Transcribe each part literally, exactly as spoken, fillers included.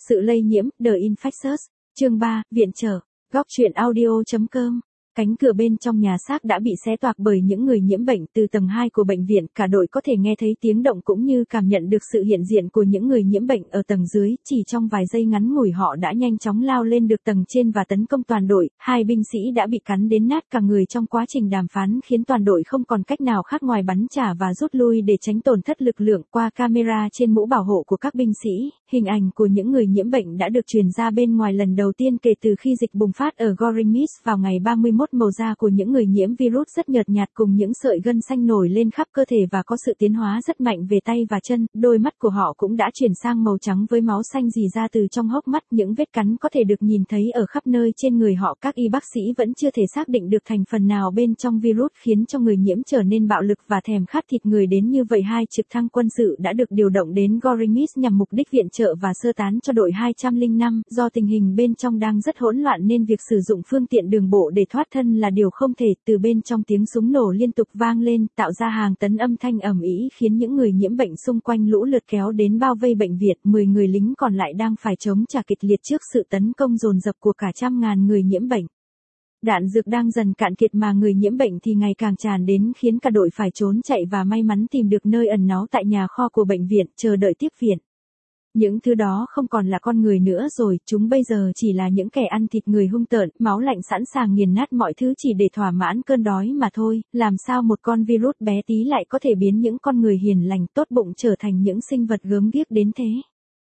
Sự lây nhiễm, The Infectious. Chương ba, viện trợ. Góc truyện audio.com. Cánh cửa bên trong nhà xác đã bị xé toạc bởi những người nhiễm bệnh. Từ tầng hai của bệnh viện, cả đội có thể nghe thấy tiếng động cũng như cảm nhận được sự hiện diện của những người nhiễm bệnh ở tầng dưới. Chỉ trong vài giây ngắn ngủi họ đã nhanh chóng lao lên được tầng trên và tấn công toàn đội. Hai binh sĩ đã bị cắn đến nát cả người trong quá trình đàm phán, khiến toàn đội không còn cách nào khác ngoài bắn trả và rút lui để tránh tổn thất lực lượng. Qua camera trên mũ bảo hộ của các binh sĩ, hình ảnh của những người nhiễm bệnh đã được truyền ra bên ngoài lần đầu tiên kể từ khi dịch bùng phát ở Goremys vào ngày ba mươi mốt. Màu da của những người nhiễm virus rất nhợt nhạt cùng những sợi gân xanh nổi lên khắp cơ thể và có sự tiến hóa rất mạnh về tay và chân. Đôi mắt của họ cũng đã chuyển sang màu trắng với máu xanh rỉ ra từ trong hốc mắt. Những vết cắn có thể được nhìn thấy ở khắp nơi trên người họ. Các y bác sĩ vẫn chưa thể xác định được thành phần nào bên trong virus khiến cho người nhiễm trở nên bạo lực và thèm khát thịt người đến như vậy. Hai trực thăng quân sự đã được điều động đến Goremys nhằm mục đích viện trợ và sơ tán cho đội hai không năm. Do tình hình bên trong đang rất hỗn loạn nên việc sử dụng phương tiện đường bộ để thoát thân là điều không thể. Từ bên trong tiếng súng nổ liên tục vang lên, tạo ra hàng tấn âm thanh ầm ĩ khiến những người nhiễm bệnh xung quanh lũ lượt kéo đến bao vây bệnh viện. Mười người lính còn lại đang phải chống trả kịch liệt trước sự tấn công dồn dập của cả trăm ngàn người nhiễm bệnh. Đạn dược đang dần cạn kiệt mà người nhiễm bệnh thì ngày càng tràn đến, khiến cả đội phải trốn chạy và may mắn tìm được nơi ẩn náu tại nhà kho của bệnh viện, chờ đợi tiếp viện. Những thứ đó không còn là con người nữa rồi, chúng bây giờ chỉ là những kẻ ăn thịt người hung tợn, máu lạnh sẵn sàng nghiền nát mọi thứ chỉ để thỏa mãn cơn đói mà thôi. Làm sao một con virus bé tí lại có thể biến những con người hiền lành, tốt bụng trở thành những sinh vật gớm ghiếc đến thế?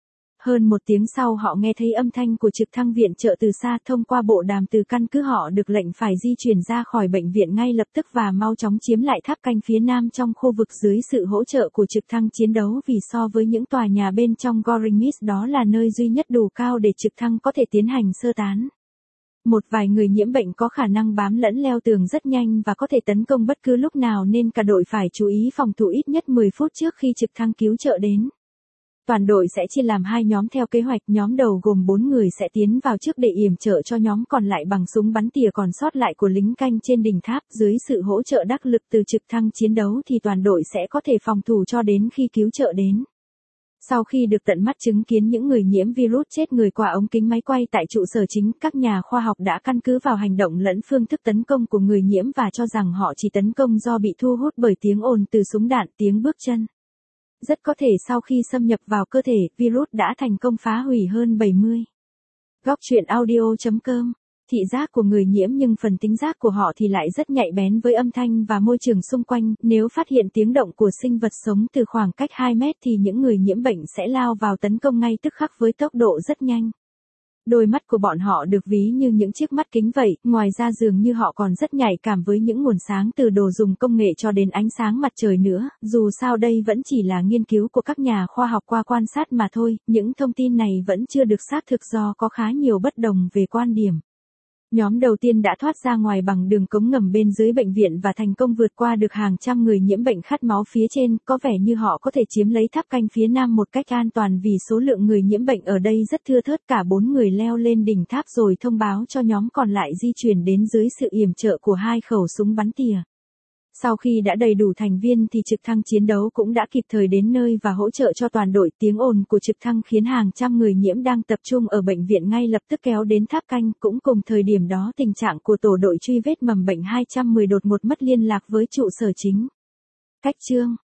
Hơn một tiếng sau họ nghe thấy âm thanh của trực thăng viện trợ từ xa. Thông qua bộ đàm từ căn cứ họ được lệnh phải di chuyển ra khỏi bệnh viện ngay lập tức và mau chóng chiếm lại tháp canh phía nam trong khu vực dưới sự hỗ trợ của trực thăng chiến đấu, vì so với những tòa nhà bên trong Goremys đó là nơi duy nhất đủ cao để trực thăng có thể tiến hành sơ tán. Một vài người nhiễm bệnh có khả năng bám lẫn leo tường rất nhanh và có thể tấn công bất cứ lúc nào nên cả đội phải chú ý phòng thủ ít nhất mười phút trước khi trực thăng cứu trợ đến. Toàn đội sẽ chia làm hai nhóm theo kế hoạch. Nhóm đầu gồm bốn người sẽ tiến vào trước để yểm trợ cho nhóm còn lại bằng súng bắn tỉa còn sót lại của lính canh trên đỉnh tháp. Dưới sự hỗ trợ đắc lực từ trực thăng chiến đấu thì toàn đội sẽ có thể phòng thủ cho đến khi cứu trợ đến. Sau khi được tận mắt chứng kiến những người nhiễm virus chết người qua ống kính máy quay tại trụ sở chính, các nhà khoa học đã căn cứ vào hành động lẫn phương thức tấn công của người nhiễm và cho rằng họ chỉ tấn công do bị thu hút bởi tiếng ồn từ súng đạn, tiếng bước chân. Rất có thể sau khi xâm nhập vào cơ thể, virus đã thành công phá hủy hơn bảy mươi. Góc truyện audio.com. Thị giác của người nhiễm nhưng phần tính giác của họ thì lại rất nhạy bén với âm thanh và môi trường xung quanh. Nếu phát hiện tiếng động của sinh vật sống từ khoảng cách hai mét thì những người nhiễm bệnh sẽ lao vào tấn công ngay tức khắc với tốc độ rất nhanh. Đôi mắt của bọn họ được ví như những chiếc mắt kính vậy, ngoài ra dường như họ còn rất nhạy cảm với những nguồn sáng từ đồ dùng công nghệ cho đến ánh sáng mặt trời nữa. Dù sao đây vẫn chỉ là nghiên cứu của các nhà khoa học qua quan sát mà thôi, những thông tin này vẫn chưa được xác thực do có khá nhiều bất đồng về quan điểm. Nhóm đầu tiên đã thoát ra ngoài bằng đường cống ngầm bên dưới bệnh viện và thành công vượt qua được hàng trăm người nhiễm bệnh khát máu phía trên. Có vẻ như họ có thể chiếm lấy tháp canh phía nam một cách an toàn vì số lượng người nhiễm bệnh ở đây rất thưa thớt. Cả bốn người leo lên đỉnh tháp rồi thông báo cho nhóm còn lại di chuyển đến dưới sự yểm trợ của hai khẩu súng bắn tỉa. Sau khi đã đầy đủ thành viên thì trực thăng chiến đấu cũng đã kịp thời đến nơi và hỗ trợ cho toàn đội. Tiếng ồn của trực thăng khiến hàng trăm người nhiễm đang tập trung ở bệnh viện ngay lập tức kéo đến tháp canh. Cũng cùng thời điểm đó tình trạng của tổ đội truy vết mầm bệnh hai một không đột ngột mất liên lạc với trụ sở chính. Cách chương